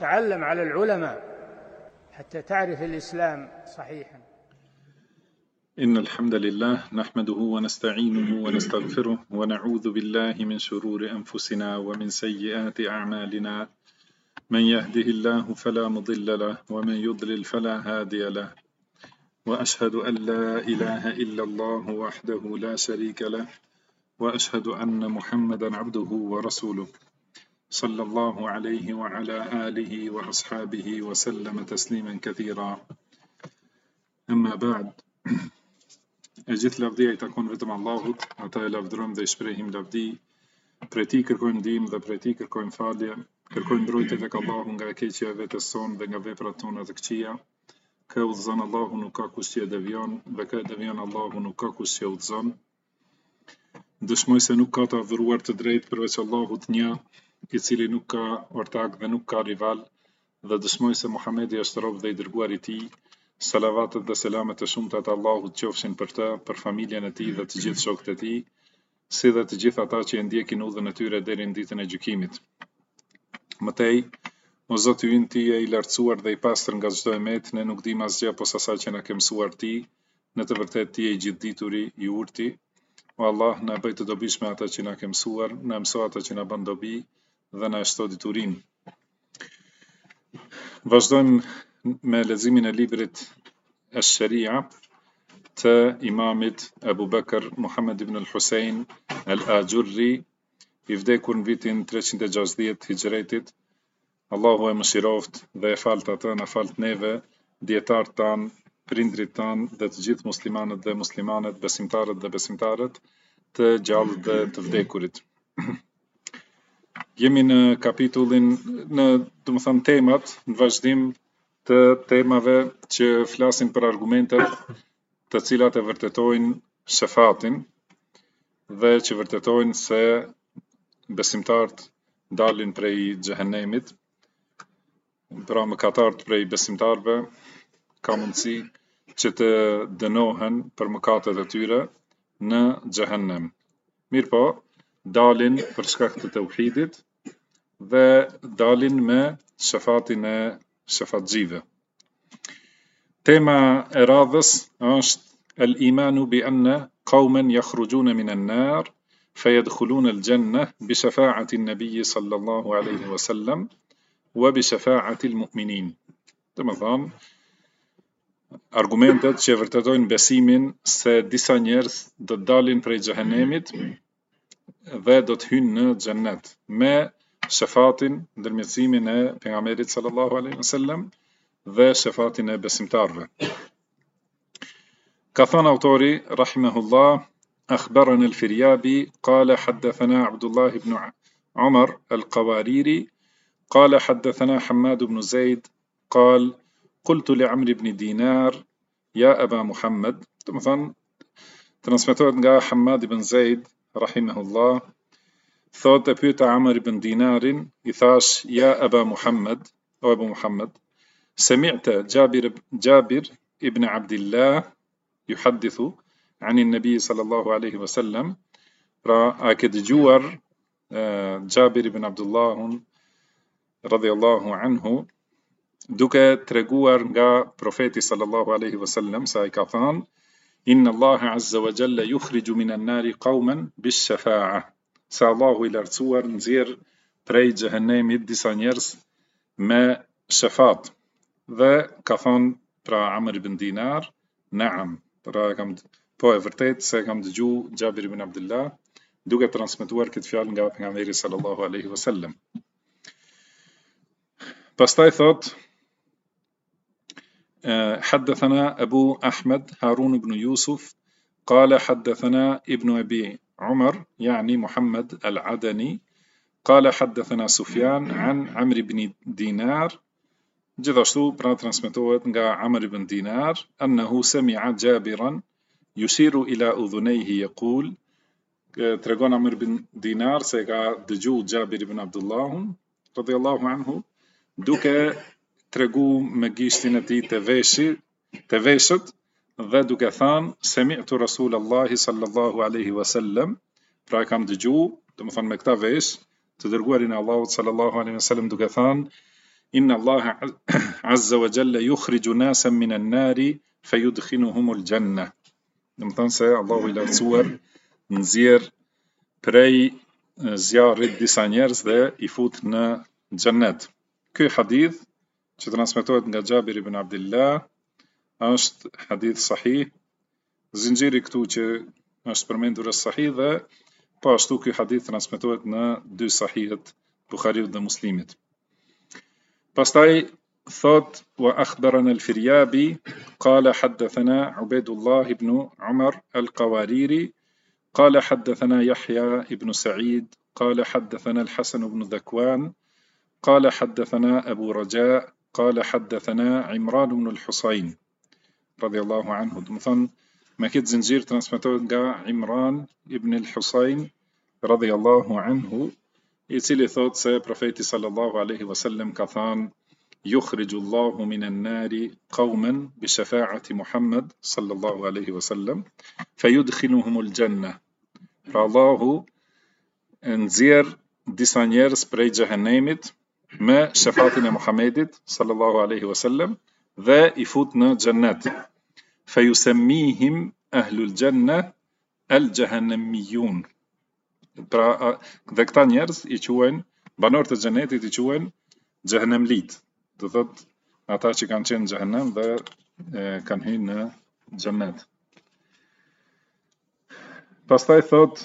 تعلم على العلماء حتى تعرف الإسلام صحيحا. إن الحمد لله نحمده ونستعينه ونستغفره ونعوذ بالله من شرور أنفسنا ومن سيئات أعمالنا. من يهده الله فلا مضل له ومن يضلل فلا هادي له، وأشهد أن لا إله إلا الله وحده لا شريك له، وأشهد أن محمدا عبده ورسوله صلى الله عليه وعلى آله وأصحابه وسلم تسليما كثيرا. أما بعد، gjithë lavdia I takon vetëm Allahut, ata e lavdërojmë dhe I shprehim lavdi, prej Tij kërkojmë ndihmë dhe prej Tij kërkojmë falje, kërkojmë mbrojtje tek Allahu nga e keqja e vetes sonë dhe nga veprat tona të këqija. Kë udhëzon Allahu nuk ka kush që e devion, dhe kë e devion Allahu nuk ka kush që e udhëzon. Dëshmoj se nuk ka të adhuruar të drejtë përveç Allahut një, I cili nuk ka ortak dhe nuk ka rival, dhe dëshmoj se Muhamedi është rob dhe I dërguar I Tij. Salavatet dhe selamet e shumta të Allahut qofshin për të, për familjen e tij dhe të gjithë shokët e tij, si dhe të gjithë ata që e ndjekin udhën e tyre deri në ditën e gjykimit. Mëtej, o Zoti ynë, Ti je I lartësuar dhe I pastër nga çdo emet, ne nuk dim asgjë posa asaj që na ke mësuar Ti, në të vërtetë Ti je I gjithdituri, I urti. O Allah, na bëj të dobishme ata që na ke mësuar, na mëso ata që na bën dobi dhe na shto diturinë. Vazhdojmë me leximin e librit Ash-Sharia të imamit Abu Bakr Muhammad ibn al-Husayn al-Ajurri, I vdekur në vitin 360 Hijretit. Allahu e mëshiroft dhe e falt atë, na falt neve, dietarët tanë, prindrit tanë dhe të gjithë muslimanët dhe muslimanet, besimtarët dhe besimtarët, të gjallë dhe të vdekurit. Jemi në kapitullin, domethënë temat, në vazhdim të temave që flasin për argumentet të cilat e vërtetojnë shefatin dhe që vërtetojnë se besimtarët dalin prej xhehenemit, pra mëkatarët prej besimtarëve ka mundësi që të dënohen për mëkatet e tyre në xhehenem. Mirpo, dalin për shkak të tauhidit dhe dalin me shefatin e shefatxhive. Tema e radhës është el-imanu bi anna qauman yakhrujuna min an-nar fayadkhuluna al-jannah bi shafa'ati an-nabiy sallallahu alaihi wasallam wa bi shafa'ati al-mu'minin. Domethënë, argumentet që vërtetojnë besimin se disa njerëz do të dalin prej xhehenemit dhe do të hyjnë në xhennet me shefatin, ndërmjetësimin e pejgamberit sallallahu alaihi wasallam dhe shefatin e besimtarve. Ka thënë autori rahimahullah, akhbarana al-Firyabi qala hadathana Abdullah ibn Umar al-Qawariri qala hadathana Hammad ibn Zaid qal qultu li Amr ibn Dinar ya Aba Muhammad. Domethënë, transmetohet nga Hammad ibn Zaid rahimahullah, thot e pyeta Amr ibn Dinarin, I thash ya Aba Muhammad, o Abu Muhammad, sami'ta Jabir ibn Abdullah yuhaddithu an an-nabi sallallahu alaihi wasallam, pra a ke dëgjuar Jabir ibn Abdullah radhiyallahu anhu duke treguar nga profeti sallallahu alaihi wasallam se ai ka thënë, inna Allah azza wa jalla yukhriju min an-nari qauman bish-shafa'a, se Allahu I lartësuar nxjerr prej xhehenemit disa njerëz me shefat. Dhe ka thënë pra Amr ibn Dinar, naam, pra po e vërtet se kam dëgju Jabir ibn Abdullah duke transmetuar këtë fjalë nga pejgamberi sallallahu alaihi wasallam. Pastaj thot حدثنا أبو أحمد هارون بن يوسف قال حدثنا ابن أبي عمر يعني محمد العدني قال حدثنا سفيان عن عمرو بن دينار, gjithashtu pra transmetohet nga Amr ibn Dinar, أنه سمع جابرا يشير إلى أذنيه يقول, tregon Amr ibn Dinar se ka dëgju Jabir ibn Abdullahun radhiyallahu anhu duke tregu me gishtin e tij të veshët dhe duke thënë sami'tu Rasulallahi sallallahu alaihi wasallam, pra kam dëgju, domethënë me këtë vesh të dërguarin e Allahut sallallahu alaihi wasallam duke thënë إن الله عز وجل يخرج ناسا من النار فيدخلهم الجنة. نمتنسى الله إلى صور نزير براي زيارة ديسانيرز ده يفوتنا جنات. كي حديث ترانسميتوت جابر بن عبد الله أشت حديث صحيح زنجيري كتوچه أشت برمندور الصحيح ده باشتو كي حديث ترانسميتوت نا دو صحيح بخاري ومسلم. باستاي ثوت وأخبرنا الفريابي قال حدثنا عبيد الله بن عمر القواريري قال حدثنا يحيى بن سعيد قال حدثنا الحسن بن ذكوان قال حدثنا أبو رجاء قال حدثنا عمران بن الحصين رضي الله عنه. مثلا ما كنت زنجير ترانسميتوت عمران بن الحصين رضي الله عنه يتلي ثوت سي بروفيتي صلى الله عليه وسلم كثان يخرج الله من النار قوما بشفاعة محمد صلى الله عليه وسلم فيدخلهم الجنة. فالله نزير ديسانيرز بري جهنمت ما شفاعتنا محمد صلى الله عليه وسلم ذا يفوتنا جنات فيسميهم أهل الجنة الجهنميون. ذكتانيرز يشوين بنورت الجنات يشوين جهنم ليد ضد أتاشي كان شين جهنم ذا كان هنا جنات. باستاي ثوت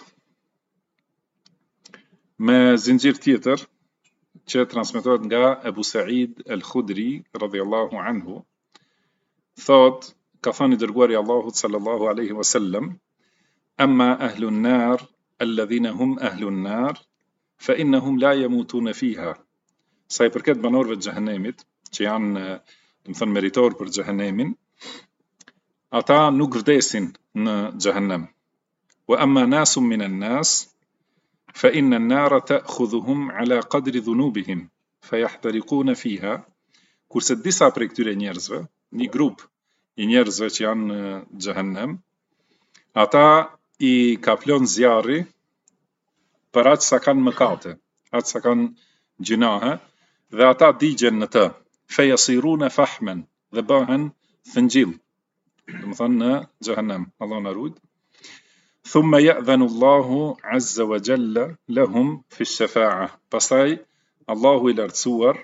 ما زنجير تيتر تشي ترانسميتوت نجا أبو سعيد الخدري رضي الله عنه ثوت كفاني درغوري الله صلى الله عليه وسلم أما أهل النار الذين هم أهل النار فإنهم لا يموتون فيها. سايبركت بنور بالجهنمت تشي عن مثل مريتور بالجهنم أتا نقرديسن جهنم. وأما ناس من الناس فإن النار تأخذهم على قدر ذنوبهم فيحترقون فيها. كورس الدسا بريكتوري نيرزو ني جروب نيرزو تشي عن جهنم أتا إي كابلون زياري برات سكان مكاته أت سكان جناها ذاتا دي جنتا فيصيرون فحما ذباها ثنجيل مثلا جهنم الله نرود. ثم يأذن الله عز وجل لهم في الشفاعة. بساي الله إلى تصور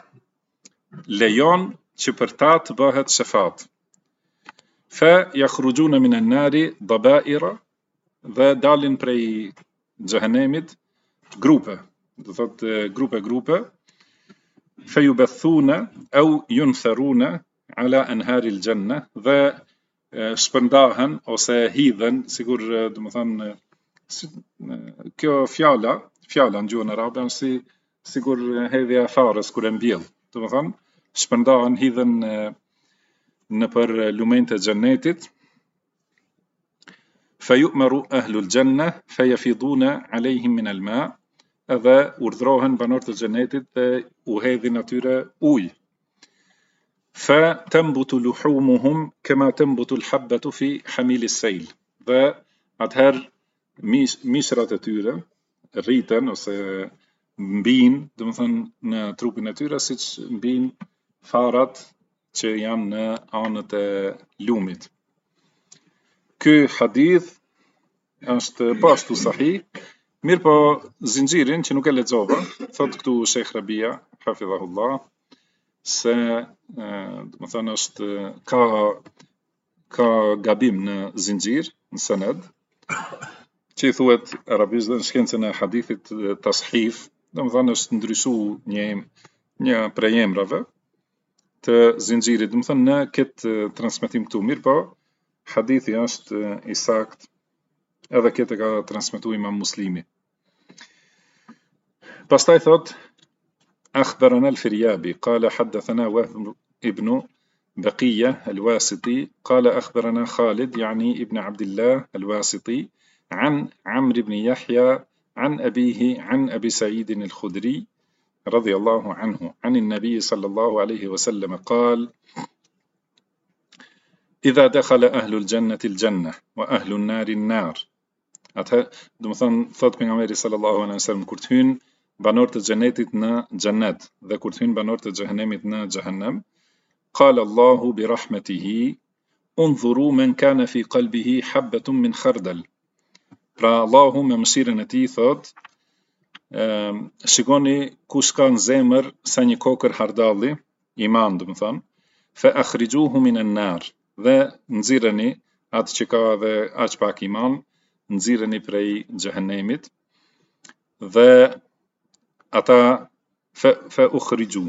ليون شبرتات باهت شفاعة فيخرجون من النار ضبائر ذا دالين بري جهنمت جروبة فيبثون أو ينثرون على أنهار الجنة ذا سبنداهن أو ساهيذن سيقول مثلا كيو فيالا نجونا رابع سيقول هذه فارس كولمبيل مثلا سبنداهن هيذن نبر لومينتا جناتت فيؤمر أهل الجنة فيفيضون عليهم من الماء هذا وردروهن بنورت الجناتت وهذه ناتورة أوي فتنبت لحومهم كما تنبت الحبة في حميل السيل. فأتهر ميشرة تورة ريتن أو بين مثلا تروب ناتورة سيتش بين فارت تشيان آنت لومت. كو حديث أشت باستو صحيح ميربا زنجيرين تنو قلت زوبا صدقتو شيخ ربيع حفظه الله س مثلا أشت كا جابيم زنجير سند شيء ثوت عربيز شكنتنا حديث تصحيف مثلا أشت ندرسو نيا بريم رفا زنجير مثلا كت ترانسميتيم تو ميربا حديث أشت إساكت هذا كتا ترانسميتو إمام مسلمي. باستاي ثوت أخبرنا الفريابي قال حدثنا وهب ابن بقية الواسطي قال أخبرنا خالد يعني ابن عبد الله الواسطي عن عمرو بن يحيى عن أبيه عن أبي سعيد الخدري رضي الله عنه عن النبي صلى الله عليه وسلم قال إذا دخل أهل الجنة الجنة وأهل النار النار. مثلا ثوت بن عمر صلى الله عليه وسلم كرتهن banorët e xhenetit në xhennet dhe kur të hyjnë banorët e xhehenemit në xhehenem, qala Allahu bi rahmetihi unzuru men kana fi qalbihi habbatun min khardal. Pra Allahu me mëshirën e tij thot, shikoni kush ka në zemër sa një kokër hardalli, iman do të thonë, fa akhrijuhu min an-nar, dhe nxirreni atë që ka dhe aq pak iman, nxirreni prej xhehenemit, dhe ata fa ukhriju,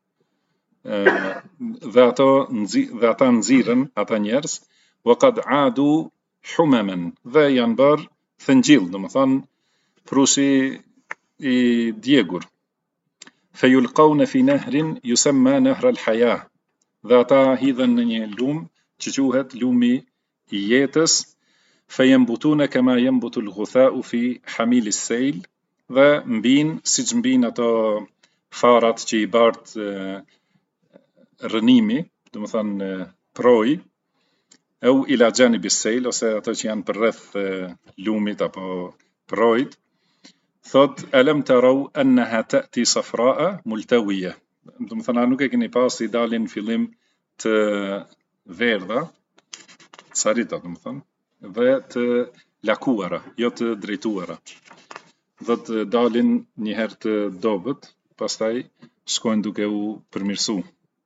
dhe ata nxirren ata njerëz, wa qad adu humaman, dhe janë bërë thëngjill, do të thonë prusi i djegur. Fa yulqawna fi nahrin yusamma nahr al-hayah, dhe ata hidhen në një lum që quhet lumi i jetës. Fa yanbutuna kama yanbutu al-ghutha'u fi hamil as-sayl, dhe mbin siç mbin ato farat që i bart rënimi, do të thonë proj, au ila janibi as-sayl, ose ato që janë përreth lumit apo projit. Thot alam taraw annaha ta'ti safra'a multawiya, do të thonë nuk e keni pas i dalin fillim të verdha, sarita do të thonë, dhe të lakuara, jo të drejtuara. Dhe të dalin një herë të dobët, pastaj shkojnë duke u përmirësu.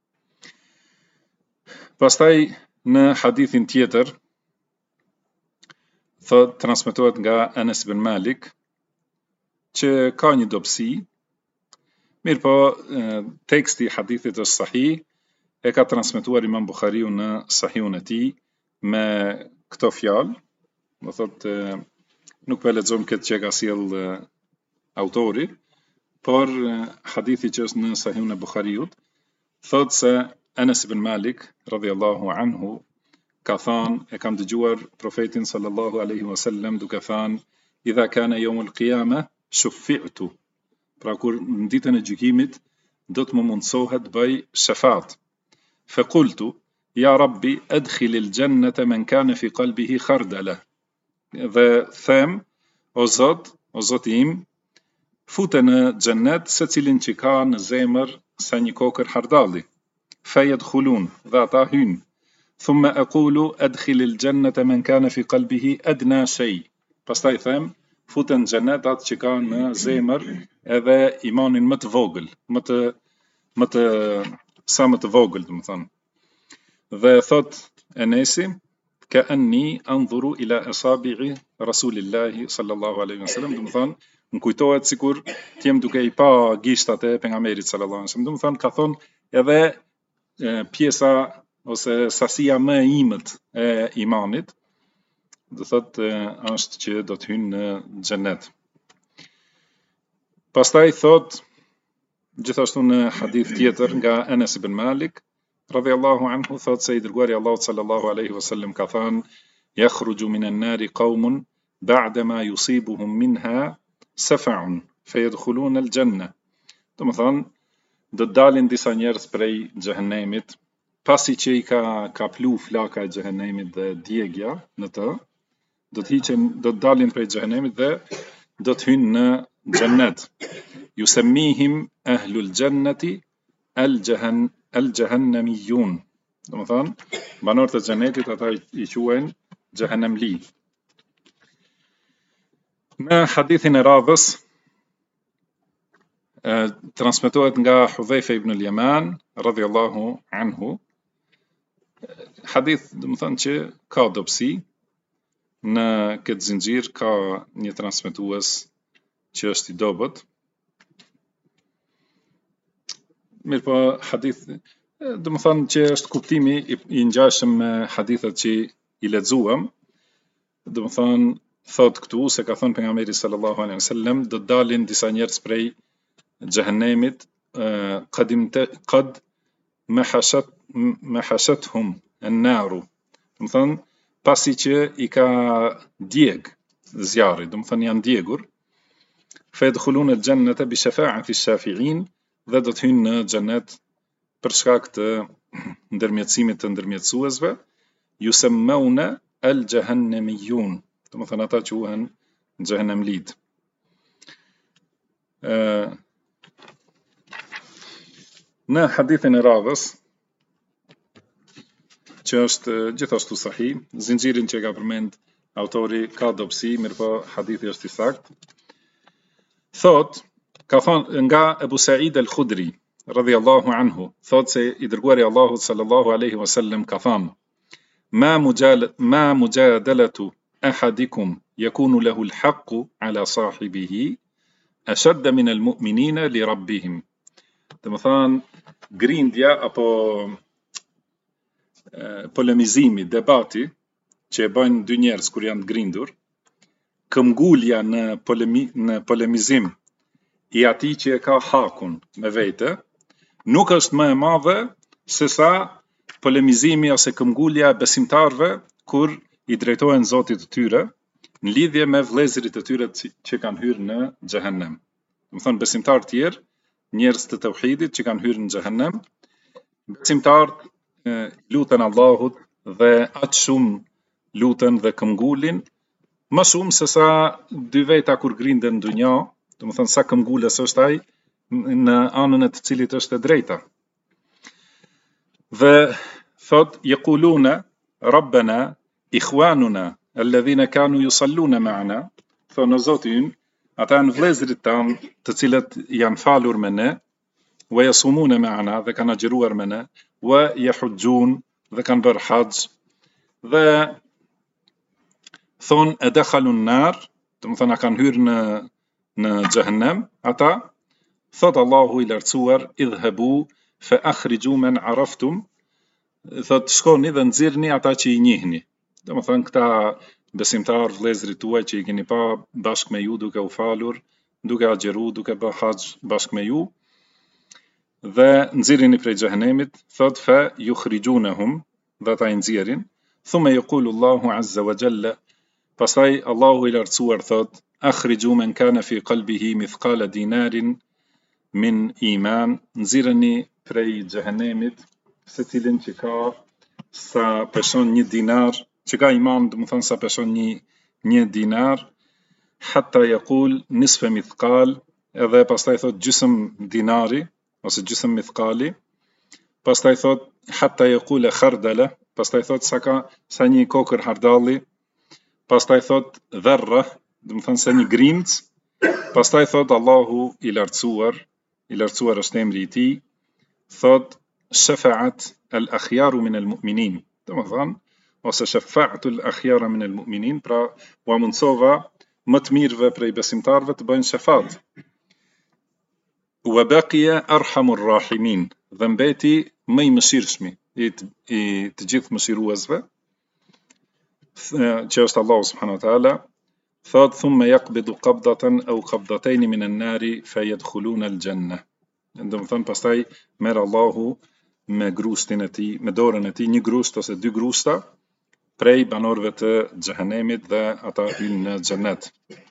Pastaj në hadithin tjetër, thot transmetohet nga Anas ibn Malik, që ka një dobësi, mirë po teksti i hadithit është sahih, e ka transmetuar Imam Buhariu në Sahihun e tij me këto fjalë, do thotë nuk po e lexojmë këtë që ka sjell autori, por hadithi që është në Sahihun e Buhariut thotë se Anas ibn Malik radhiyallahu anhu ka thënë, e kam dëgjuar profetin sallallahu alaihi wasallam duke thënë, idha kana yawmul qiyamah shuffi'tu, pra kur në ditën e gjykimit do të më mundsohet bëj shafat. Fa qultu ya rabbi adkhil al-jannata man kana fi qalbihi khardala, dhe them o Zoti im, fute në xhennet secilin që ka në zemër sa një kokër hardalli. Fa yadkhulun, dhe ata hyjnë. Thumma aqulu adkhil al-jannata man kana fi qalbihi adna shay, pastaj them fute në xhennet atë që ka në zemër edhe imanin më të vogël, sa më të vogël, do të thonë. Dhe thot Enesi, ka anni anzuru ila asabi'i Rasulillahi sallallahu alaihi wasallam, do të thonë, më kujtohet sikur të jem duke i pa gishtat e pejgamberit sallallahu alaihi wasallam, do të thonë ka thonë edhe pjesa ose sasia më e imët e imanit, do thot është që do të hyjnë në xhennet. Pastaj thot gjithashtu në hadith tjetër nga Anas ibn Malik radhiyallahu anhu, thot se i dërguari Allahut sallallahu alaihi wasallam ka thënë, yakhruju minan nari qaumun ba'da ma yusibuhum minha safa'un fayadkhuluna al-janna. Do të thonë do të dalin disa njerëz prej xhehenemit pasi që i ka plu flaka e xhehenemit dhe djegja në të, do të dalin prej xhehenemit dhe do të hyjnë në xhennet. Yusammihim ahlul jannati al-jahannamiyun, do të thonë banorët e xhenetit ata i quajnë xhehenemli. Në hadithin e radhës transmetohet nga Hudhaifa ibn al-Yaman radhiyallahu anhu, hadith do të thonë që ka dobësi, në këtë zinxhir ka një transmetues që është i dobët. Mirë po hadith, do të thonë që është kuptimi i ngjashëm me hadithet që i lexuam, do të thonë thot këtu se ka thënë pejgamberi sallallahu alaihi wasallam, do të dalin disa njerëz prej xhehenemit qad mahashathum an-naru, do të thonë pasi që i ka djeg zjarri, do të thonë janë djegur. Fa yadkhuluna al-jannata bi shafa'ati ash-shafi'in, dhe do të hyjnë në xhennet për shkak të ndërmjetësimit të ndërmjetësuesve. Yusammuna al-jahannamiyun, do të thonë ata quhen xhehenemlit. Në hadithin e radhës, që është gjithashtu sahih, zinxhirin që ka përmend autori ka dobësi, mirëpo hadithi është i saktë. Thot, ka thënë nga Ebu Sa'id al-Khudri, radhiyallahu anhu, thot se i dërguari Allahut sallallahu alaihi wasallam ka thënë: ma mujadalatu ahadikum yakunu lahu al-haqqu ala sahibihi ashadda min al-mu'minina li rabbihim. Do të thonë, grindja apo polemizimi, debati që e bëjnë dy njerëz kur janë të grindur, këmbgulja në polemizim i atij që e ka hakun me vete, nuk është më e madhe se sa polemizimi ose këmbgulja e besimtarëve kur i drejtohen Zotit të tyre në lidhje me vëllezërit e tyre që kanë hyrë në xhehenem. Do të thonë besimtarë të tjerë, njerëz të tauhidit që kanë hyrë në xhehenem, besimtarët luten Allahut dhe aq shumë luten dhe këmbgulin, më shumë se sa dy veta kur grinden në dunja, do të thonë sa këmbgulës është ai në anën e të cilit është e drejta. Dhe thot yaquluna rabbana ikhwanuna alladhina kanu yusalluna ma'ana, thonë o Zoti ynë, ata janë vëllezërit tanë të cilët janë falur me ne, wa yasumuna ma'ana, dhe kanë agjëruar me ne, wa yahujjun, dhe kanë bërë haxh, dhe thonë e dakhalu an-nar, do të thonë kanë hyrë në xhehenem, ata thot Allahu i lartësuar idhhabu fa akhriju man araftum, thot shkoni dhe nxirrni ata që i njihni. Do të thonë këta besimtar vëllezërit tuaj që i keni pa bashkë me ju duke u falur, duke agjëru, duke bërë haxh bashkë me ju, dhe nxirrini prej xhehenemit, thot fa yukhrijunahum, dhe ata i nxjerrin, thumma yaqulu Allahu azza wa jalla, pastaj Allahu i lartësuar thot akhriju man kana fi qalbihi mithqala dinarin min iman, nxirreni prej xhehenemit secilin që ka sa person një dinar, që ka iman, do të thonë sa person një dinar, hatta yaqul nisfa mithqal, edhe pastaj thot gjysëm dinari ose gjysëm mithqali, pastaj thot hatta yaqul khardala, pastaj thot sa një kokër hardalli, pastaj thot dharra, do të thonë se një grimc, pastaj thot Allahu i lartësuar është emri i tij, thot shafa'at al-akhyaru min al-mu'minin, do të thonë ose shafa'atu al-akhyara min al-mu'minin, pra u mundsova më të mirëve prej besimtarëve të bëjnë shafat. Wa baqiya arhamur rahimin, dhe mbeti më i mëshirshmi i të gjithë mëshiruesve, që është Allahu subhanahu wa taala, thot thumma yaqbidu qabdatan aw qabdatayn min an-nari fayadkhuluna al-janna. Do të thonë pastaj merr Allahu me grustin e tij, me dorën e tij, një grust ose dy grusta prej banorëve të xhehenemit dhe ata hyjnë në xhenet.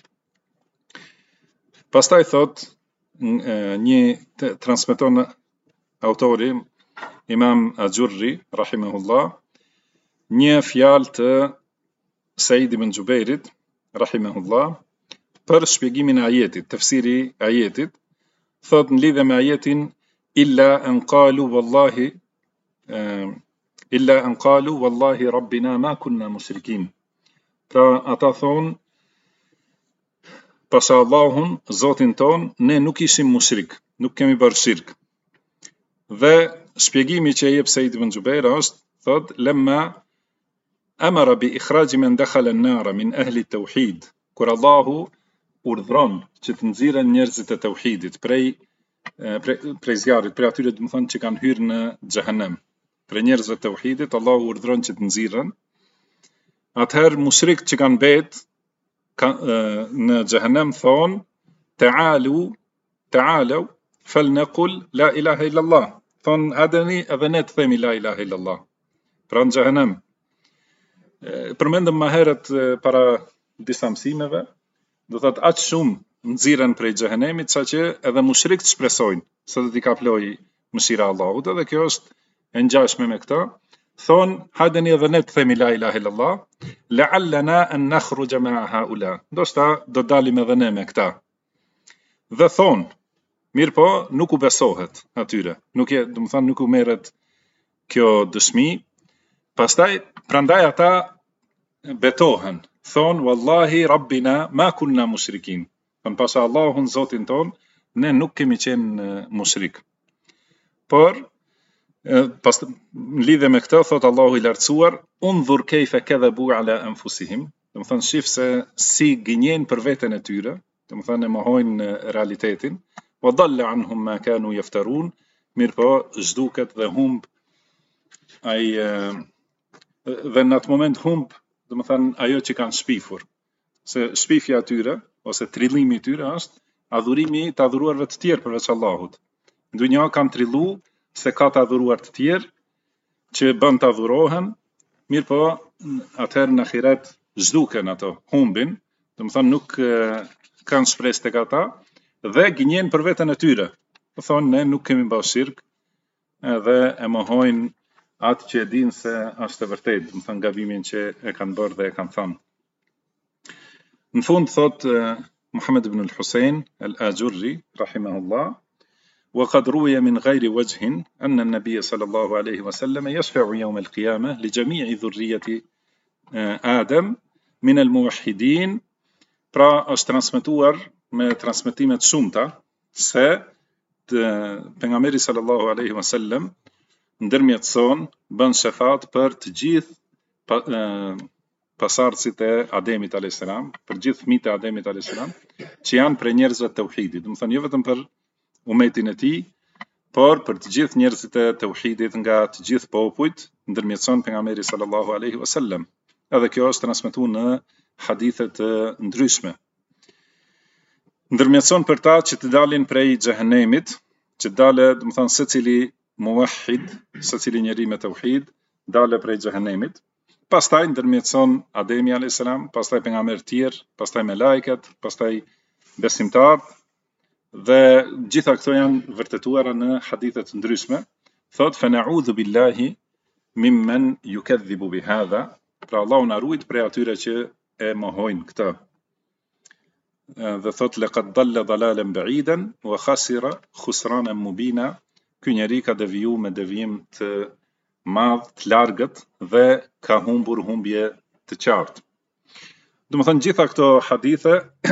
Pastaj thot një transmeton autori Imam Ajurri rahimahullah një fjalë të Said ibn Jubairit rahimahullah për shpjegimin e ajetit, tafsiri i ajetit, thot në lidhje me ajetin illa an qalu wallahi rabbina ma kunna mushrikin. Pra ata thonë pasha Allahun, Zotin ton, ne nuk ishim mushrik, nuk kemi bërë shirk. Dhe shpjegimi që e jep Said ibn Jubair është, thot lemma amara bi ikhraj man dakhala an-nara min ahli at-tauhid, kur Allahu urdhron që të nxirren njerëzit e tauhidit prej zjarrit, prej atyre do të thonë që kanë hyrë në xhehenem, për njerëzve të tauhidit Allahu urdhron që të nxirren, atëherë mushrikt që kanë bet në xhehenem thonë ta'alu falnaqul la ilaha illa Allah, thonë hadeni edhe ne të themi la ilaha illa Allah, pra në xhehenem. Përmendëm më herët para disa mësimeve, do thotë aq shumë nxirren prej xhehenemit saqë edhe mushrikt shpresojnë se do t'i kaplojë mëshira e Allahut, edhe kjo është e ngjashme me këtë. Thonë hadeni edhe ne të themi la ilaha illallah, la'allana an nakhruja ma'a haula, ndoshta do dalim edhe ne me këta. dhe thonë, mirë po nuk u besohet atyre, nuk u merret kjo dëshmi, pastaj prandaj ata betohen, thonë wallahi rabbina ma kunna mushrikin, thonë pasha Allahun Zotin ton, ne nuk kemi qenë mushrik. Por në lidhje me këtë thot Allahu i lartësuar, undhur kejfe kadhabu ala anfusihim, do të thonë shif se si gënjen për veten e tyre, do të thonë e mohojnë realitetin, wa dalla anhum ma kanu yaftarun, mirë po zhduket dhe humb ai dhe në atë moment humb, do të thonë ajo që kanë shpifur, se shpifja atyre ose trillimi i tyre është adhurimi të adhuruarve të tjerë përveç Allahut. Në dunja kanë trillu se ka të adhuruar të tjerë që bën të adhurohen, mirë po atëherë në ahiret zhduken ato, humbin, do të thonë nuk kanë shpresë tek ata dhe gënjen për veten e tyre. Do thonë ne nuk kemi bërë shirk edhe e mohojnë atë që e dinë se është e vërtetë, do të thonë gabimin që e kanë bërë dhe e kanë thënë. Në fund thot Muhammad ibn al-Husayn al-Ajurri rahimahullah, وقد روي من غير وجه أن النبي صلى الله عليه وسلم يشفع يوم القيامة لجميع ذرية آدم من الموحدين. Pra është transmetuar me transmetime të shumta se pejgamberi sallallahu alaihi wasallam ndërmjetëson bën shefat për të gjithë pasardhësit e Ademit alayhis salam, për gjithë fëmijët e Ademit alayhis salam, që janë prej njerëzve të tauhidit, do të thonë jo vetëm për umetin e tij, por për të gjithë njerëzit e tauhidit nga të gjithë popujt, ndërmjetëson pejgamberi sallallahu alaihi wasallam. Edhe kjo është transmetuar në hadithe të ndryshme. Ndërmjetëson për ta që të dalin prej xhehenemit, që dalë, do të thonë secili muwahhid, secili njeri me tauhid, dalë prej xhehenemit. Pastaj ndërmjetëson Ademi alayhis salam, pastaj pejgamberë të tjerë, pastaj me lajket, pastaj besimtarët. Dhe gjitha këto janë vërtetuara në hadithe të ndryshme. Thot fa na'udhu billahi mimmen yukadhibu bihadha, pra Allahu na ruajt prej atyre që e mohojnë këtë. Dhe thot laqad dalla dalalan ba'idan wa khasira khusranan mubina, ky njeri ka deviju me devijim të madh, të largët dhe ka humbur humbje të qartë. Do të thonë gjitha këto hadithe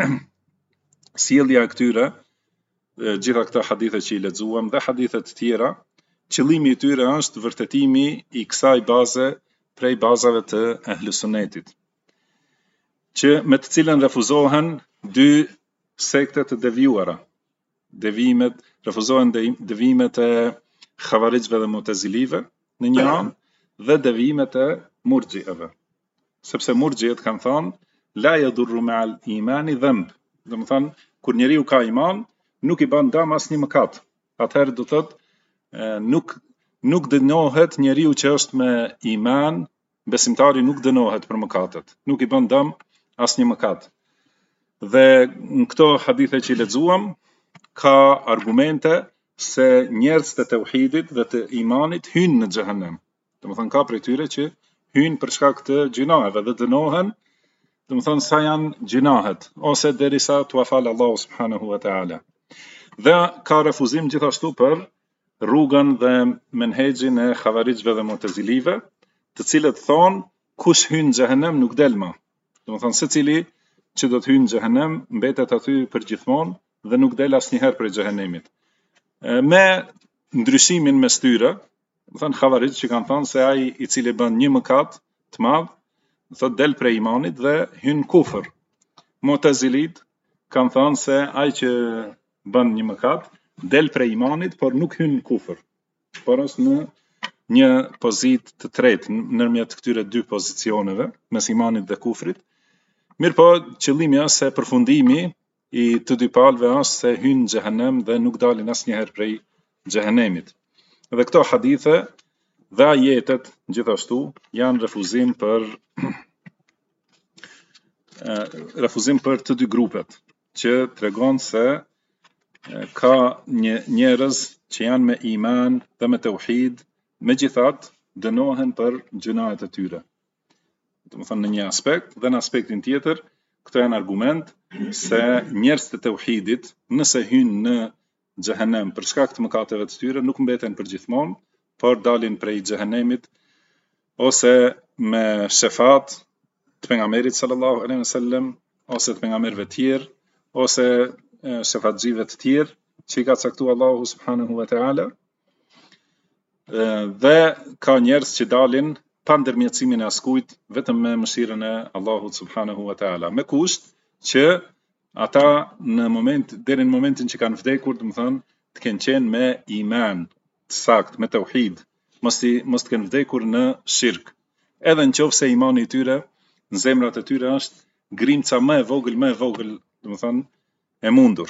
sjellja e këtyre, gjitha këto hadithe që i lexuam dhe hadithe të tjera, qëllimi i tyre është vërtetimi i kësaj baze prej bazave të ehlusunetit, që me të cilën refuzohen dy sekte të devijuara. Refuzohen devijimet e Khawarijve dhe Mu'tazilive në një anë dhe devijimet e Murxhieve. Sepse Murxhiet kanë thënë la yadurru ma'al imani dhanb. Do të thonë kur njeriu ka iman, nuk i bën dëm asnjë mëkat. Atëherë do thotë nuk dënohet njeriu që është me iman, besimtari nuk dënohet për mëkatet. Nuk i bën dëm asnjë mëkat. Dhe në këto hadithe që i lexuam ka argumente se njerëz të tauhidit dhe të imanit hyjnë në xhehenem. Domethënë ka prej tyre që hyjnë për shkak të gjinaheve dhe dënohen, domethënë sa janë gjinahet ose derisa t'u falë Allahu subhanahu wa taala. Dhe ka refuzim gjithashtu për rrugën dhe menhexhin e Khawarijve dhe Mu'tazilive, të cilët thonë kush hyn në xhehenem nuk del më. Domethënë secili që do të hyjë në xhehenem mbetet aty përgjithmonë dhe nuk del asnjëherë prej xhehenemit. Me ndryshimin mes tyre, do thënë Khawarij që kanë thënë se ai i cili bën një mëkat të madh, thotë del prej imanit dhe hyn kufër. Mu'tazilit kanë thënë se ai që bën një mëkat del prej imanit, por nuk hyn në kufër. Por është në një pozitë të tretë ndërmjet këtyre dy pozicioneve, mes imanit dhe kufrit. Mirë po, qëllimi është se përfundimi i të dy palëve është se hynë në xhehenem dhe nuk dalin asnjëherë prej xhehenemit. Dhe këto hadithe dhe ajetet gjithashtu janë refuzim për të dy grupet, që tregon se ka njerëz që janë me iman dhe me tauhid, megjithatë dënohen për gjunahet e tyre. Do të thonë në një aspekt dhe në aspektin tjetër këto janë argument se njerëzit e tauhidit nëse hynë në xhehenem për shkak të mëkateve të tyre nuk mbeten përgjithmonë, por dalin prej xhehenemit ose me shefat të pejgamberit sallallahu alaihi wasallam ose të pejgamberëve të tjerë ose shefatxhive të tjerë që i ka caktuar Allahu subhanahu wa taala. Dhe ka njerëz që dalin pa ndërmjetësimin e askujt, vetëm me mëshirën e Allahut subhanahu wa taala, me kusht që ata deri në momentin që kanë vdekur, domethënë të kenë qenë me iman të sakt, me tauhid, mos të kenë vdekur në shirk. Edhe nëse imani i tyre në zemrat e tyre është grimca më e vogël, domethënë e mundur.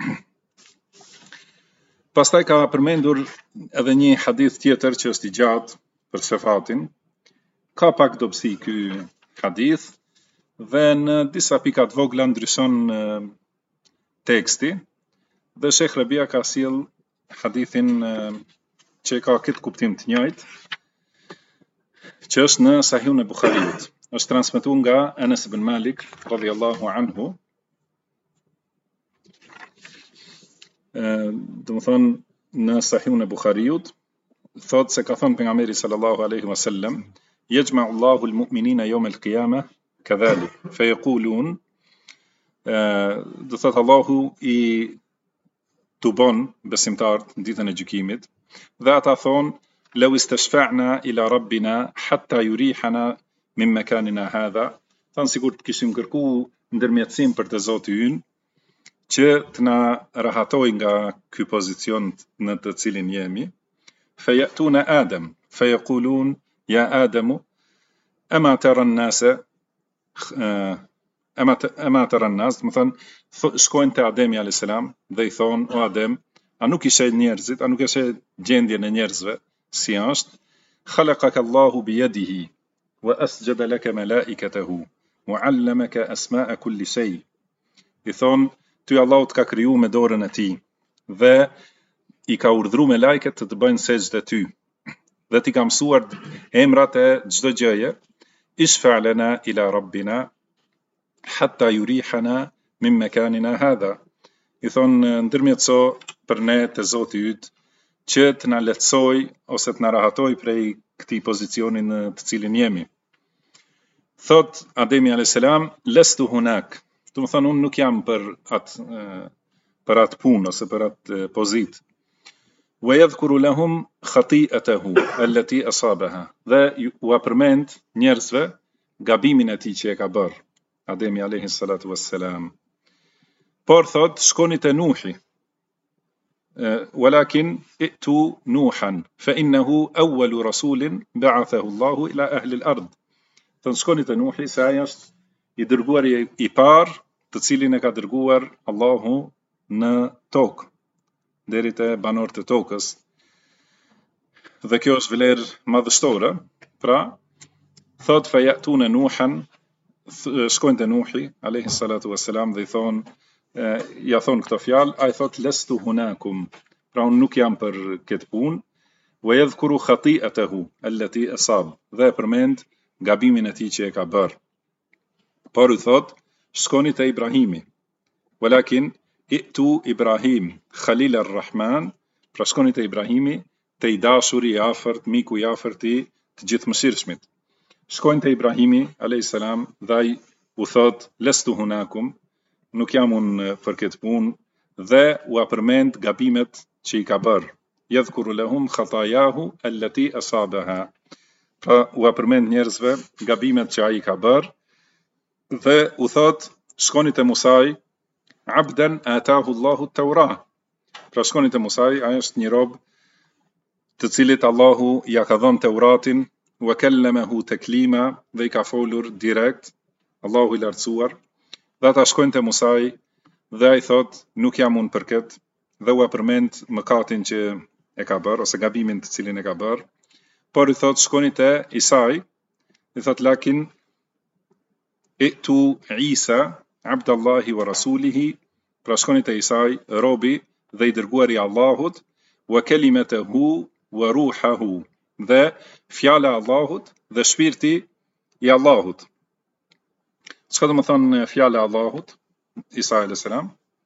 Pastaj ka përmendur edhe një hadith tjetër që është i gjatë për shefatin. Ka pak dobësi ky hadith dhe në disa pika të vogla ndryshon teksti dhe Sheikh Rabia ka sjell hadithin që ka këtë kuptim të njëjtë, që është në Sahihun e Buhariut. Është transmetuar nga Anas ibn Malik radhiyallahu anhu. Domethënë në Sahihun e Buhariut thot se ka thënë pejgamberi sallallahu alaihi wasallam yajma'u Allahu al-mu'minina yawm al-qiyamah kadhalik fa yaqulun, do thot Allahu i tubon besimtarët në ditën e gjykimit dhe ata thonë law istashfa'na ila rabbina hatta yurihana min makanina hadha, thonë sikur të kishim kërkuar ndërmjetësim për te Zoti ynë që të na rahatoj nga ky pozicion në të cilin jemi. Fayatuna Adam fayaqulun ya Adamu ama tara an-nasa ama tara an-nas, do të thonë shkojnë te Ademi alayhis salam dhe i thonë o Adem, a nuk i sheh njerëzit, a nuk e sheh gjendjen e njerëzve si është? Khalaqaka Allahu bi yadihi wa asjada laka malaikatahu wa 'allamaka asma'a kulli shay. I thonë ty Allahu të ka kriju me dorën e tij dhe i ka urdhëruar me lajket të bëjnë sejdë ty dhe ti ka mësuar emrat e çdo gjëje. Ishfa' lana ila rabbina hatta yurihana min makanina hadha. I thonë ndërmjetëso për ne te Zoti yt që të na lehtësoj ose të na rahatoj prej këtij pozicioni në të cilin jemi. Thot Ademi alayhis salam lestu hunak, do të thonë unë nuk jam për atë punë ose për atë pozitë. Wa yadhkuru lahum khati'atahu allati asabaha, dhe u përmend njerëzve gabimin e tij që e ka bërë Ademi alayhi salatu wassalam. Por thot shkoni te Nuhi, walakin i'tu Nuhan fa innahu awwalu rasulin ba'athahu Allahu ila ahli al-ard. Thot shkoni te Nuhi, se ai është i dërguar i parë të cilin e ka dërguar Allahu në tokë, deri te banorët e tokës. Dhe kjo është vlerë madhështore. Pra, thot fayatuna Nuhan, shkojnë te Nuhi alayhi salatu wassalam dhe i thonë, ja thonë këto fjalë, ai thot lestu hunakum, pra unë nuk jam për këtë punë. Wa yadhkuru khati'atahu allati asab, dhe përmend gabimin e tij që e ka bërë. Por i thot shkoni te Ibrahimi, walakin i'tu Ibrahim Khalil ar-Rahman, pra shkoni te Ibrahimi, te i dashuri i afërt, miku i afërt i të gjithëmëshirshmit. Shkojnë te Ibrahimi alayhis salam dhe ai u thot lestu hunakum, nuk jam unë për këtë punë, dhe u përmend gabimet që i ka bërë. Yadhkuru lahum khatayahu allati asabaha, pra u përmend njerëzve gabimet që ai ka bërë dhe u thot shkoni te Musaj, abdan atahu Allahu at-Tawrah, pra shkoni te Musaj, ai është një rob të cilit Allahu ja ka dhënë Teuratin, wa kallamahu taklima, dhe i ka folur direkt, Allahu i lartësuar. Dhe ata shkojnë te Musaj dhe ai thot nuk jam unë për këtë, dhe u përmend mëkatin që e ka bërë ose gabimin të cilin e ka bërë. Por i thot shkoni te Isai, i thot lakin i'tu Isa abdallahi wa rasulihi, pra shkoni te Isai, robi dhe i dërguari i Allahut, wa kalimatahu wa ruhahu, dhe fjala e Allahut dhe shpirti i Allahut. Çka do të thonë fjala e Allahut, Isa alayhis salam?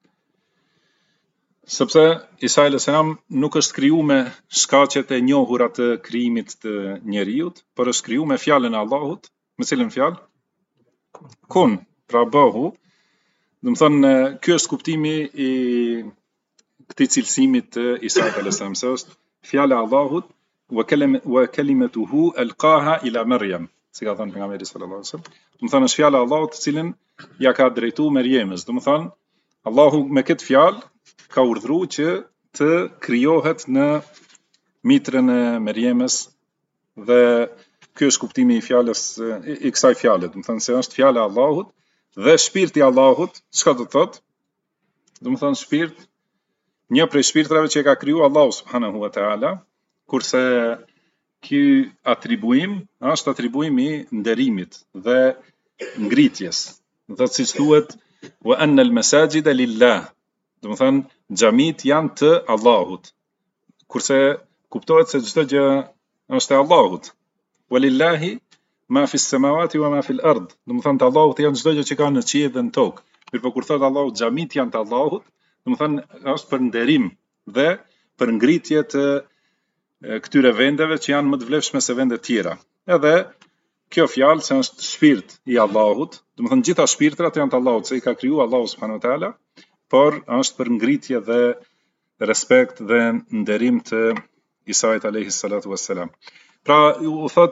Sepse Isa alayhis salam nuk është kriju me shkaqet e njohura të krijimit të njeriut, por është kriju me fjalën e Allahut, me cilën fjalë? Kun, pra bëhu. Do të thonë ky është kuptimi i këtij cilësimit të Isa alayhis salam, se është fjala e Allahut wa kalimatuhu alqaha ila Maryam, si ka thënë pejgamberi sallallahu alaihi wasallam. Do të thonë është fjala e Allahut të cilën ja ka drejtuar Maryamës. Do të thonë Allahu me këtë fjalë ka urdhëruar që të krijohet në mitrën e Maryamës dhe ky është kuptimi i fjalës i kësaj fjale. Do të thonë se është fjala e Allahut dhe shpirti i Allahut, çka do të thotë? Do të thonë shpirt, një prej shpirtrave që e ka kriju Allahu subhanahu wa taala, kurse ky atribuim është atribuim i nderimit dhe ngritjes. Dhe siç thuhet wa anna al-masajida lillah. Do të thonë xhamit janë të Allahut. Kurse kuptohet se çdo gjë është e Allahut. Walillahi ma fi s-samawati wa ma fi l-ard. Do të thonë të Allahut janë çdo gjë që ka në qiell dhe në tokë. Mirpo kur thotë Allahu xhamit janë të Allahut, do të thonë është për nderim dhe për ngritje të këtyre vendeve që janë më të vlefshme se vende tjera. Edhe kjo fjalë se është shpirt i Allahut, do të thonë gjitha shpirtrat janë të Allahut, se i ka kriju Allahu subhanahu wa taala, por është për ngritje dhe respekt dhe nderim të Isait alayhi salatu wassalam. Pra u thot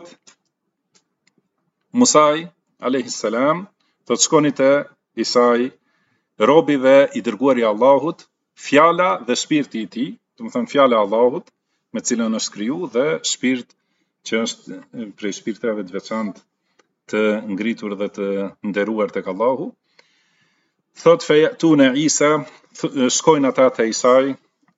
Musai alayhi salam, të shkoni te Isai, robi dhe i dërguari i Allahut, fjala dhe shpirti i tij, do të thonë fjala e Allahut, me cilën është kriju dhe shpirt që është prej shpirtrave të veçantë të ngritur dhe të nderuar tek Allahu. Thot fejatuna Isa, shkojnë ata te Isai,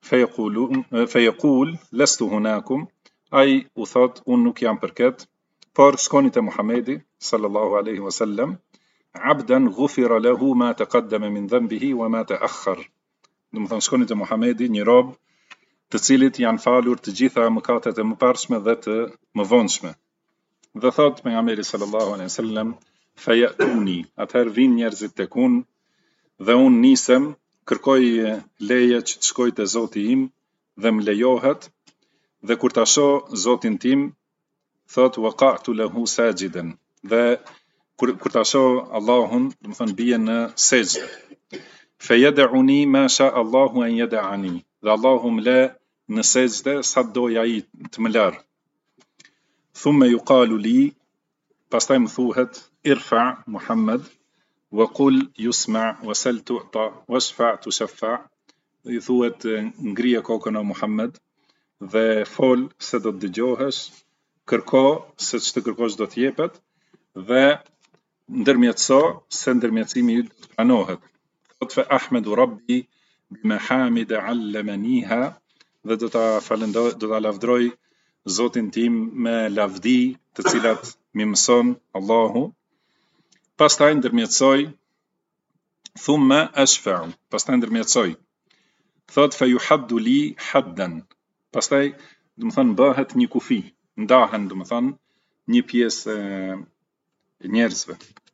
fejaqul lestu hunakum, ai u thot unë nuk jam për këtë, por shkoni te Muhamedi sallallahu alaihi wasallam, abdan ghufira lahu ma taqaddama min dhanbihi wa ma ta'akhkhar. Do të thonë shkoni te Muhamedi, një rob të cilit janë falur të gjitha mëkatet e mëparshme dhe të mëvonshme. Dhe thot pejgamberi sallallahu alaihi wasallam, fejatuni, atëherë vinë njerëzit tek unë dhe unë nisem, kërkoj leje që të shkoj te Zoti im dhe më lejohet, dhe kur ta shoh Zotin tim, thot waqa'tu lahu sajidan, dhe kur ta shoh Allahun, do të thonë bie në sejdë. Fayad'uni ma sha Allahu an yad'ani, dhe Allahu më le në sejdë sa doj ai të më larë. Thumma yuqalu li, pastaj më thuhet irfa Muhammad wa qul yusma' wa sal tu'ta washfa' tushaffa', i thuhet ngrije kokën o Muhammed dhe fol se do të dëgjohesh, kërko se ç'të kërkosh do të jepet dhe ndërmjetëso se ndërmjetësimi yt pranohet. Thot fa ahmedu rabbi bima hamida allamaniha, dhe do ta lavdroj Zotin tim me lavdi të cilat mi mëson Allahu. Pastaj ndërmjetësoj, thumma ashfa'u, pastaj ndërmjetësoj. Thot fa yuhaddu li haddan, pastaj do të thonë bëhet një kufi, ndahen do të thonë një pjesë e njerëzve.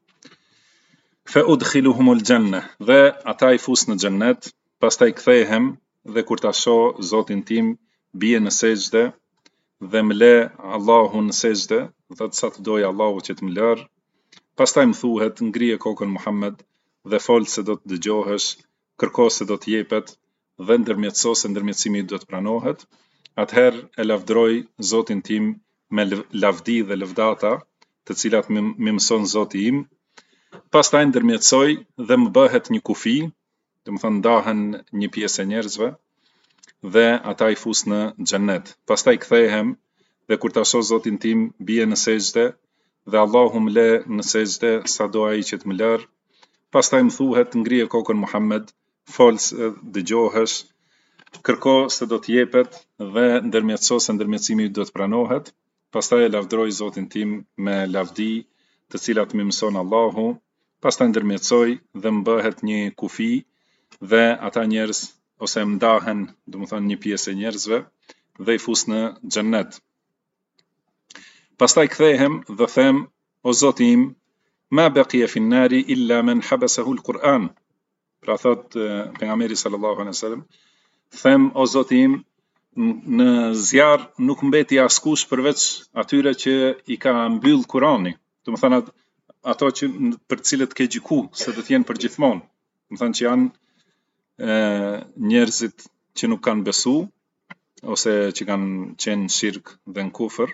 Fa udkhiluhumul janna, dhe ata i fus në xhennet, pastaj kthehem dhe kur ta shoh Zotin tim bie në sejdë dhe më le Allahu në sejdë, thot sa të doj Allahu që të më larë. Pastaj më thuhet ngrije kokën Muhammed dhe fol se do të dëgjohesh, kërko se do të jepet dhe ndërmjetëso se ndërmjetësimi do të pranohet. Atëherë e lavdroj Zotin tim me lavdi dhe lëvdata, të cilat më mëson Zoti im. Pastaj ndërmjetësoj dhe më bëhet një kufi, do të thonë ndahen një pjesë e njerëzve dhe ata i fus në xhennet. Pastaj kthehem dhe kur ta shoh Zotin tim bie në sejdë dhe Allahu më le në sejdë sa do ai që të më larë. Pastaj më thuhet ngrije kokën Muhammed, fol se dëgjohesh, kërko se do të jepet dhe ndërmjetëso se ndërmjetësimi do të pranohet. Pastaj e lavdroj Zotin tim me lavdi të cilat më mëson Allahu. Pastaj ndërmjetësoj dhe më bëhet një kufi dhe ata njerëz ose më ndahen, do të thonë një pjesë e njerëzve dhe i fus në xhennet. Pastaj kthehem dhe them, o Zoti im, ma baqiya fi an-nari illa man habasahu al-Quran. Pra thot pejgamberi sallallahu alaihi wasallam, them o Zoti im, në zjarr nuk mbeti askush përveç atyre që i ka mbyll Kurani. Do të thonë ato që për të cilët ke gjyku se do të jenë për gjithmonë. Do të thonë që janë njerëzit që nuk kanë besu ose që kanë qenë shirk dhe në kufër.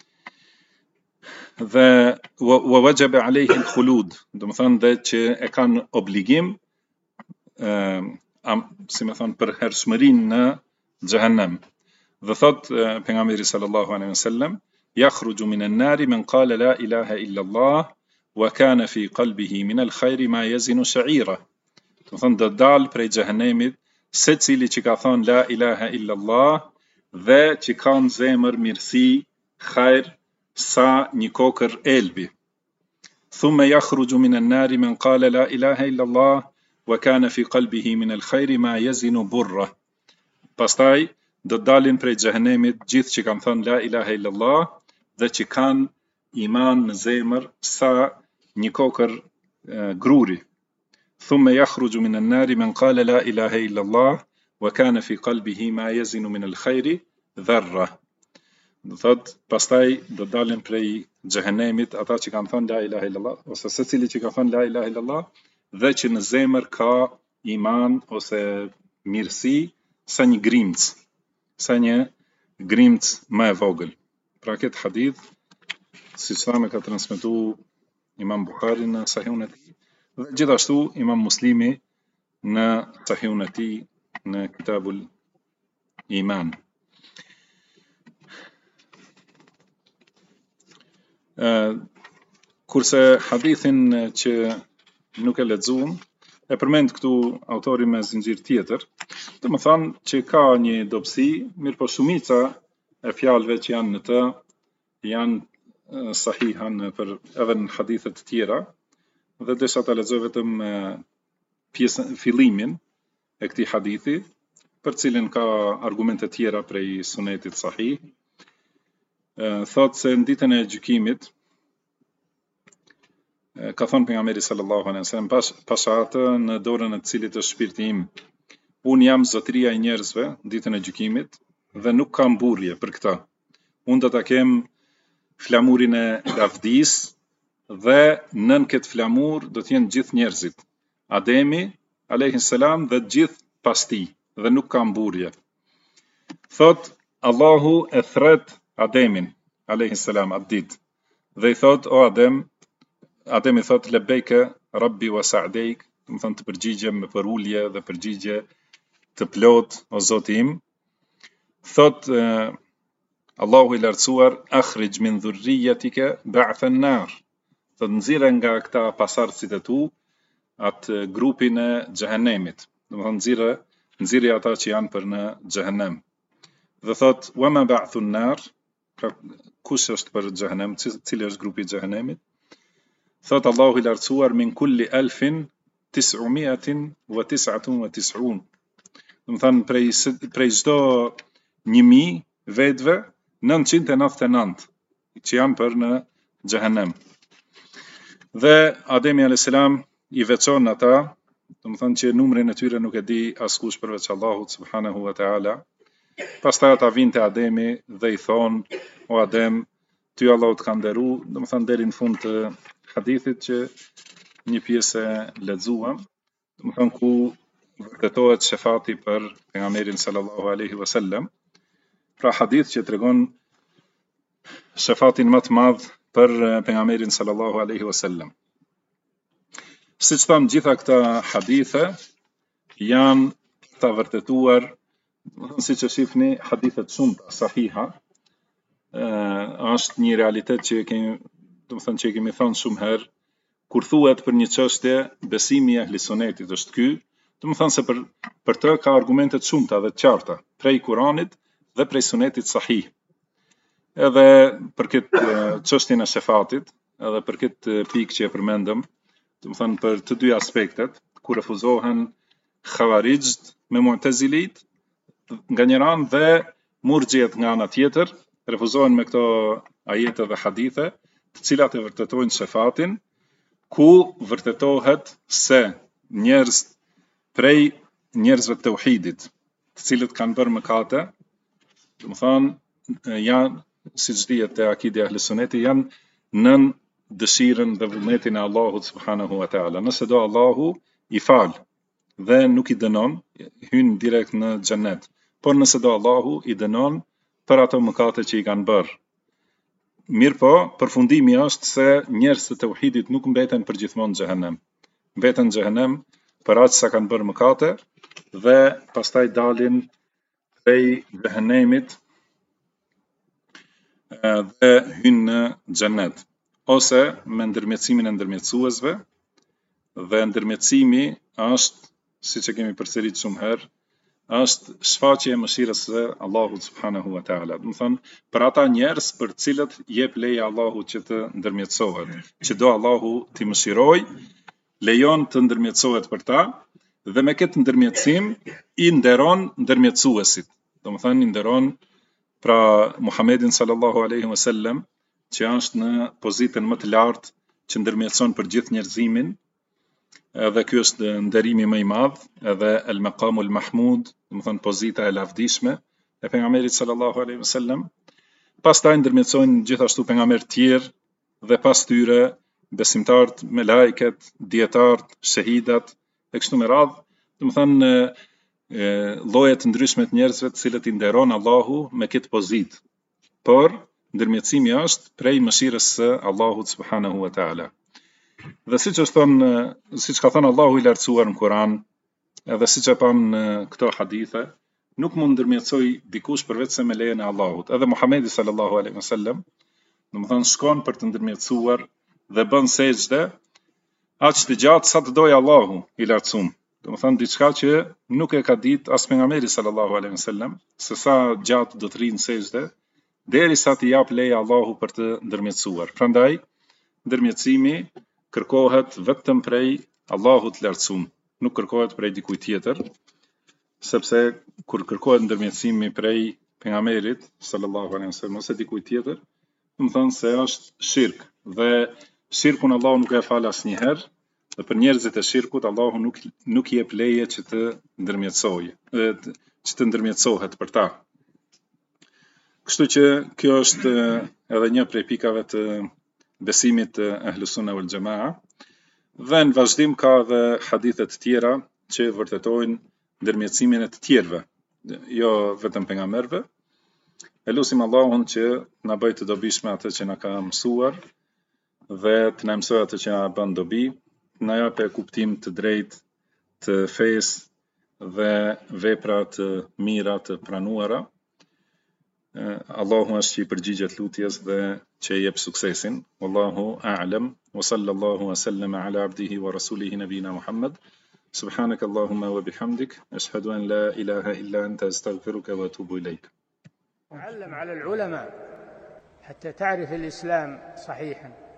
Dhe wa wajaba alayhi al-khulud, do të thonë dhe që e kanë obligim si më thonë për hershmërinë në xhehenem. Dhe thot pejgamberi sallallahu alaihi wasallam, yakhruju min an-nari man qala la ilaha illa Allah wa kana fi qalbihi min al-khairi ma yazinu sha'ira. Do thonë do dal prej xhehenemit secili që ka thonë la ilaha illa Allah dhe që ka në zemër mirësi, khair, sa një kokër elbi. Thumma yakhruju min an-nari man qala la ilaha illa Allah wa kana fi qalbihi min al-khairi ma yazinu burra. Pastaj do dalin prej xhehenemit gjithë që kanë thënë la ilaha illa Allah dhe që kanë iman në zemër sa një kokër gruri. Thumma yakhruju min an-nari man qala la ilaha illa Allah wa kana fi qalbihi ma yazinu min al-khairi dharra. Do thot pastaj do dalin prej xhehenemit ata që kanë thënë la ilaha illa Allah ose secili që ka thënë la ilaha illa Allah dhe që në zemër ka iman ose mirësi sa një grimc më e vogël. Pra këtë hadith siç thamë ka transmetuar Imam Buhari në Sahihun e tij dhe gjithashtu Imam Muslimi në Sahihun e tij në Kitabul Iman. Kurse hadithin që nuk e lexuam e përmend këtu autori me zinxhir tjetër, do të thonë që ka një dobësi, mirë po shumica e fjalëve që janë në të janë sahiha për edhe në hadithe të tjera, dhe desha ta lexoj vetëm pjesën fillimin e këtij hadithi, për cilin ka argumente tjera prej sunetit sahih. Thot se në ditën e gjykimit ka thënë pejgamberi sallallahu alaihi wasallam, pasha atë në dorën e cilit është shpirti im, unë jam zotëria e njerëzve ditën e gjykimit dhe nuk kam burrje për këtë. Unë do ta kem flamurin e lavdis dhe nën këtë flamur do të jenë gjithë njerëzit. Ademi alayhi salam dhe gjithë pas tij dhe nuk kam burrje. Thot Allahu e thret Ademin alayhi salam atë ditë dhe i thot o Ademi thot lebejke Rabbi wa sa'dejk, do të thonë të përgjigjem me përulje dhe përgjigje të plot o Zoti im. Thot Allahu i lartësuar akhrij min dhurriyatika ba'th an-nar. Do të nxirre nga këta pasardhësit e tu atë grupin e xhehenemit. Do të thonë nxirri ata që janë për në xhehenem. Dhe thot wa ma ba'thu an-nar, kush është për xhehenem, cili është grupi i xhehenemit? Thot Allahu i lartësuar min kulli 1999. Do të thonë prej çdo 1000 vetëve 999 që janë për në xhehenem. Dhe Ademi alayhis salam i veçon ata, do të thonë që numrin e tyre nuk e di askush përveç Allahut subhanahu wa taala. Pastaj ata vinte Ademi dhe i thon o Adem, ty Allahu të ka nderu, do të thonë deri në fund të hadithit që një pjesë lexuam, do të thonë ku vërtetohet shefati për pejgamberin sallallahu alaihi wasallam. Pra hadith që tregon shefatin më të madh për pejgamberin sallallahu alaihi wasallam. Siç tham, gjitha këta hadithe janë të vërtetuar, siç e shihni, hadithe të shumta sahiha. Është një realitet që kemi, do të thonë që kemi thënë shumë herë, kur thuhet për një çështje, besimi i ahli sunetit është ky, do të thonë se për të ka argumente të shumta dhe të qarta, prej Kuranit dhe prej sunetit sahih. Edhe për këtë çështjen e shefatit, edhe për këtë pikë që e përmendëm, do të thonë për të dy aspektet, kur refuzohen Khawarijt me Mu'tazilit nga një anë dhe Murxhiet nga ana tjetër, refuzohen me këto ajete dhe hadithe, të cilat e vërtetojnë shefatin, ku vërtetohet se njerëz prej njerëzve të tauhidit, të cilët kanë bërë mëkate, do të thonë janë siç dihet te akide e Sunneti, janë nën dëshirën dhe vullnetin e Allahut subhanahu wa taala. Nëse do Allahu i fal dhe nuk i dënon, hyn direkt në xhennet. Por nëse do Allahu i dënon për ato mëkate që i kanë bërë. Mirë po, përfundimi është se njerëz të tauhidit nuk mbeten përgjithmonë në xhehenem. Mbeten në xhehenem për aq sa kanë bërë mëkate dhe pastaj dalin prej xhehenemit dhe hynë në xhennet, ose me ndërmjetësimin e ndërmjetësuesve, dhe ndërmjetësimi është, siç e kemi përsëritur shumë herë, është shfaqje e mëshirës së Allahut subhanahu wa taala. Do të thonë, për ata njerëz për të cilët jep leje Allahut që të ndërmjetësohet, që do Allahu t'i mëshiroj, lejon të ndërmjetësohet për ta, dhe me këtë ndërmjetësim i nderon ndërmjetësuesit. Do të thonë, i nderon pra Muhammedin sallallahu alaihi wasallam, që është në pozitën më të lartë që ndërmjetëson për gjithë njerëzimin, edhe ky është nderimi më i madh, edhe el maqamul mahmud, do të thonë pozita e lavdishme e pejgamberit sallallahu alaihi wasallam. Pastaj ndërmjetësojnë gjithashtu pejgamberë të tjerë dhe pas tyre besimtarët, melajket, dietarët, shahidat e kështu me radhë, do të thonë lloje të ndryshme të njerëzve të cilët i nderon Allahu me këtë pozitë. Por ndërmjetësimi është prej mëshirës së Allahut subhanahu wa taala. Dhe siç ka thënë Allahu i lartësuar në Kur'an, edhe siç e pam në këto hadithe, nuk mund ndërmjetësoj dikush përveç se me lejen e Allahut. Edhe Muhamedi sallallahu alaihi wasallam, do të thonë, shkon për të ndërmjetësuar dhe bën sejdë aq të gjatë sa të dojë Allahu i lartësuar. Do të thonë diçka që nuk e ka ditë as pejgamberi sallallahu alaihi wasallam, se sa gjatë do të rrinë sejdë derisa të jap leje Allahu për të ndërmjetësuar. Prandaj ndërmjetësimi kërkohet vetëm prej Allahut të lartësuar, nuk kërkohet prej dikujt tjetër, sepse kur kërkohet ndërmjetësimi prej pejgamberit sallallahu alaihi wasallam ose dikujt tjetër, do të thonë se është shirk, dhe shirkun Allahu nuk e fal asnjëherë, dhe për njerëzit e shirkut Allahu nuk i jep leje që të ndërmjetësohet për ta. Kështu që kjo është edhe një prej pikave të besimit të Ahlus Sunna wal Jamaa, dhe në vazhdim ka edhe hadithe të tjera që vërtetojnë ndërmjetësimin e të tjerëve, jo vetëm pejgamberëve. Elusim Allahun që na bëjë të dobishme atë që na ka mësuar dhe të na mësojë atë që na bën dobi, na japë kuptim të drejtë të fesë dhe vepra të mira të pranuara. Allahu është që i përgjigjet lutjes dhe që i jep suksesin. Wallahu a'lam, wa sallallahu wa sallama ala abdihi wa rasulihi nabina Muhammad. Subhanaka Allahumma wa bihamdik, ashhadu an la ilaha illa anta astaghfiruka wa atubu ilayk. تعلم على العلماء حتى تعرف الإسلام صحيحا.